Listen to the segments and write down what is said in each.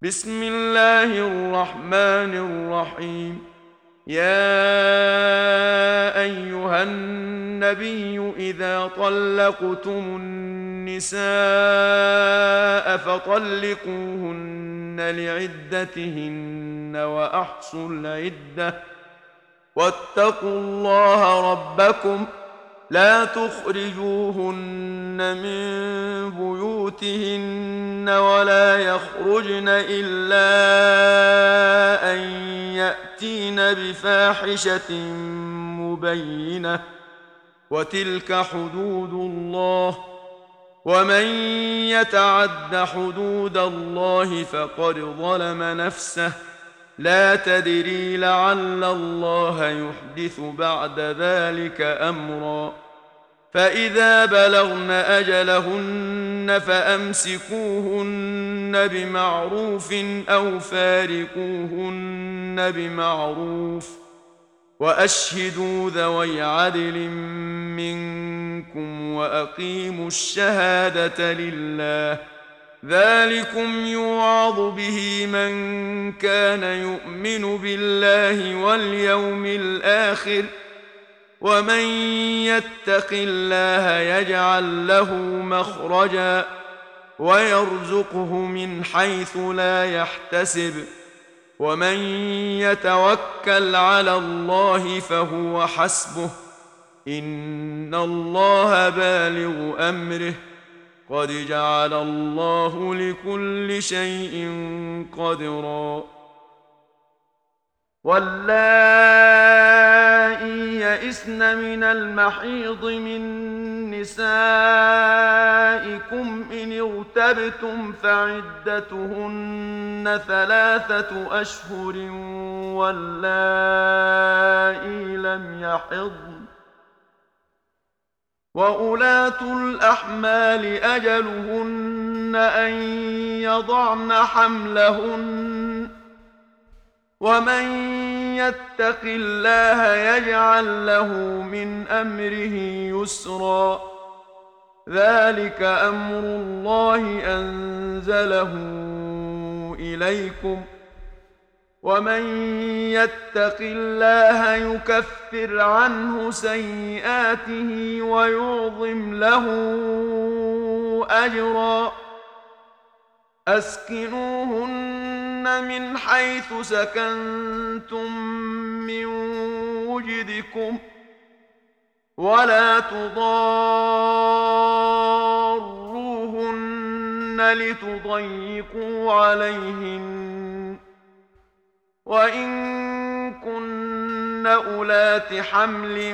بسم الله الرحمن الرحيم. يا أيها النبي إذا طلقتم النساء فطلقوهن لعدتهن وأحصوا العدة واتقوا الله ربكم لا تخرجوهن من بيوتهن ولا يخرجن إلا أن يأتين بفاحشة مبينة وتلك حدود الله ومن يتعد حدود الله فقد ظلم نفسه لا تدري لعل الله يحدث بعد ذلك أمرا. فإذا بلغن أجلهن فأمسكوهن بمعروف أو فارقوهن بمعروف وأشهدوا ذوي عدل منكم وأقيموا الشهادة لله ذلكم يوعظ به من كان يؤمن بالله واليوم الآخر ومن يتق الله يجعل له مخرجا ويرزقه من حيث لا يحتسب ومن يتوكل على الله فهو حسبه إن الله بالغ أمره قد جعل الله لكل شيء قدرا. واللائي يئسن من المحيض من نسائكم إن ارتبتم فعدتهن 3 أشهر واللائي لم يحضن وأولاة الأحمال أجلهن أن يضعن حملهن ومن يتق الله يجعل له من أمره يسرا ذلك أمر الله أنزله إليكم ومن يتق الله يكفر عنه سيئاته ويعظم له أجرا. أسكنوهن من حيث سكنتم من وجدكم ولا تضاروهن لتضيقوا عليهن وإن كن أولات حمل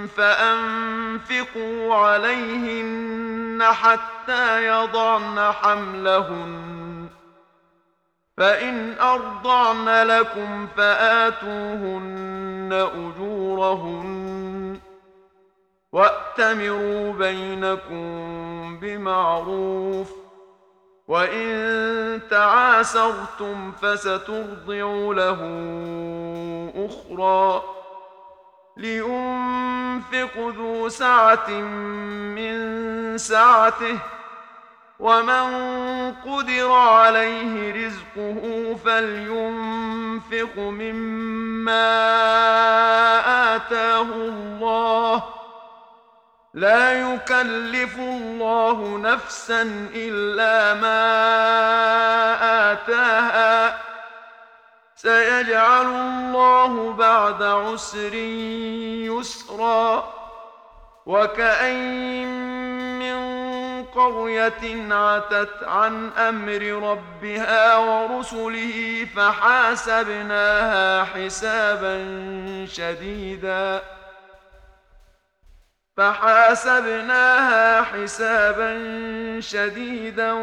فأنفقوا عليهن حتى يضعن حملهن فإن أرضعن لكم فآتوهن أجورهن وأتمروا بينكم بمعروف وإن تعاسرتم فسترضع له أخرى لينفق ذو سعة من سعته ومن قدر عليه رزقه فلينفق مما آتاه الله لا يكلف الله نفسا إلا ما آتاها سيجعل الله بعد عسر يسرا. وكأين من قرية عتت عن أمر ربها ورسله فحاسبناها حسابا شديدا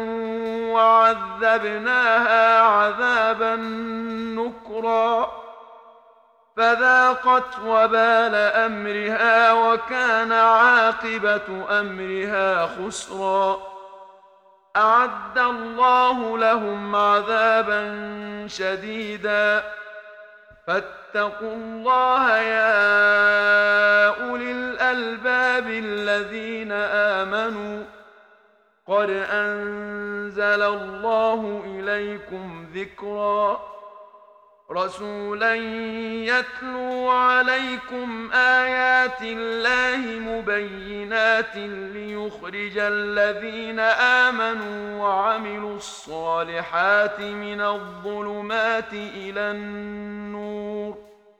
وعذبناها عذابا نكرا فذاقت وبال أمرها وكان عاقبة أمرها خسرا. أعد الله لهم عذابا شديدا فاتقوا الله يا أولي الألباب الذين آمنوا قد أنزل الله إليكم ذكرا رسولا يتلو عليكم آيات الله مبينات ليخرج الذين آمنوا وعملوا الصالحات من الظلمات إلى النور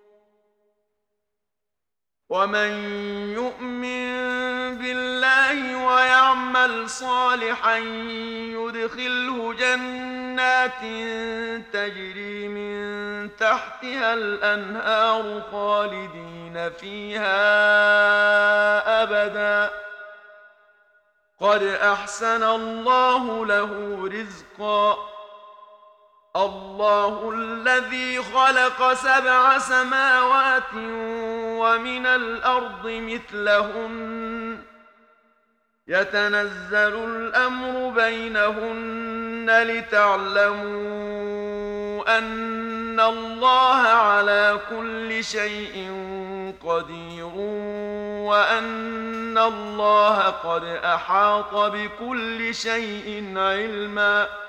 ومن يؤمن بالله ويعمل صالحا يدخله جنات تجري من تحتها الأنهار خالدين فيها أبدا قد أحسن الله له رزقا الله الذي خلق 7 سماوات ومن الأرض مثلهن يتنزل الأمر بينهن لتعلموا أن الله على كل شيء قدير وأن الله قد أحاط بكل شيء علما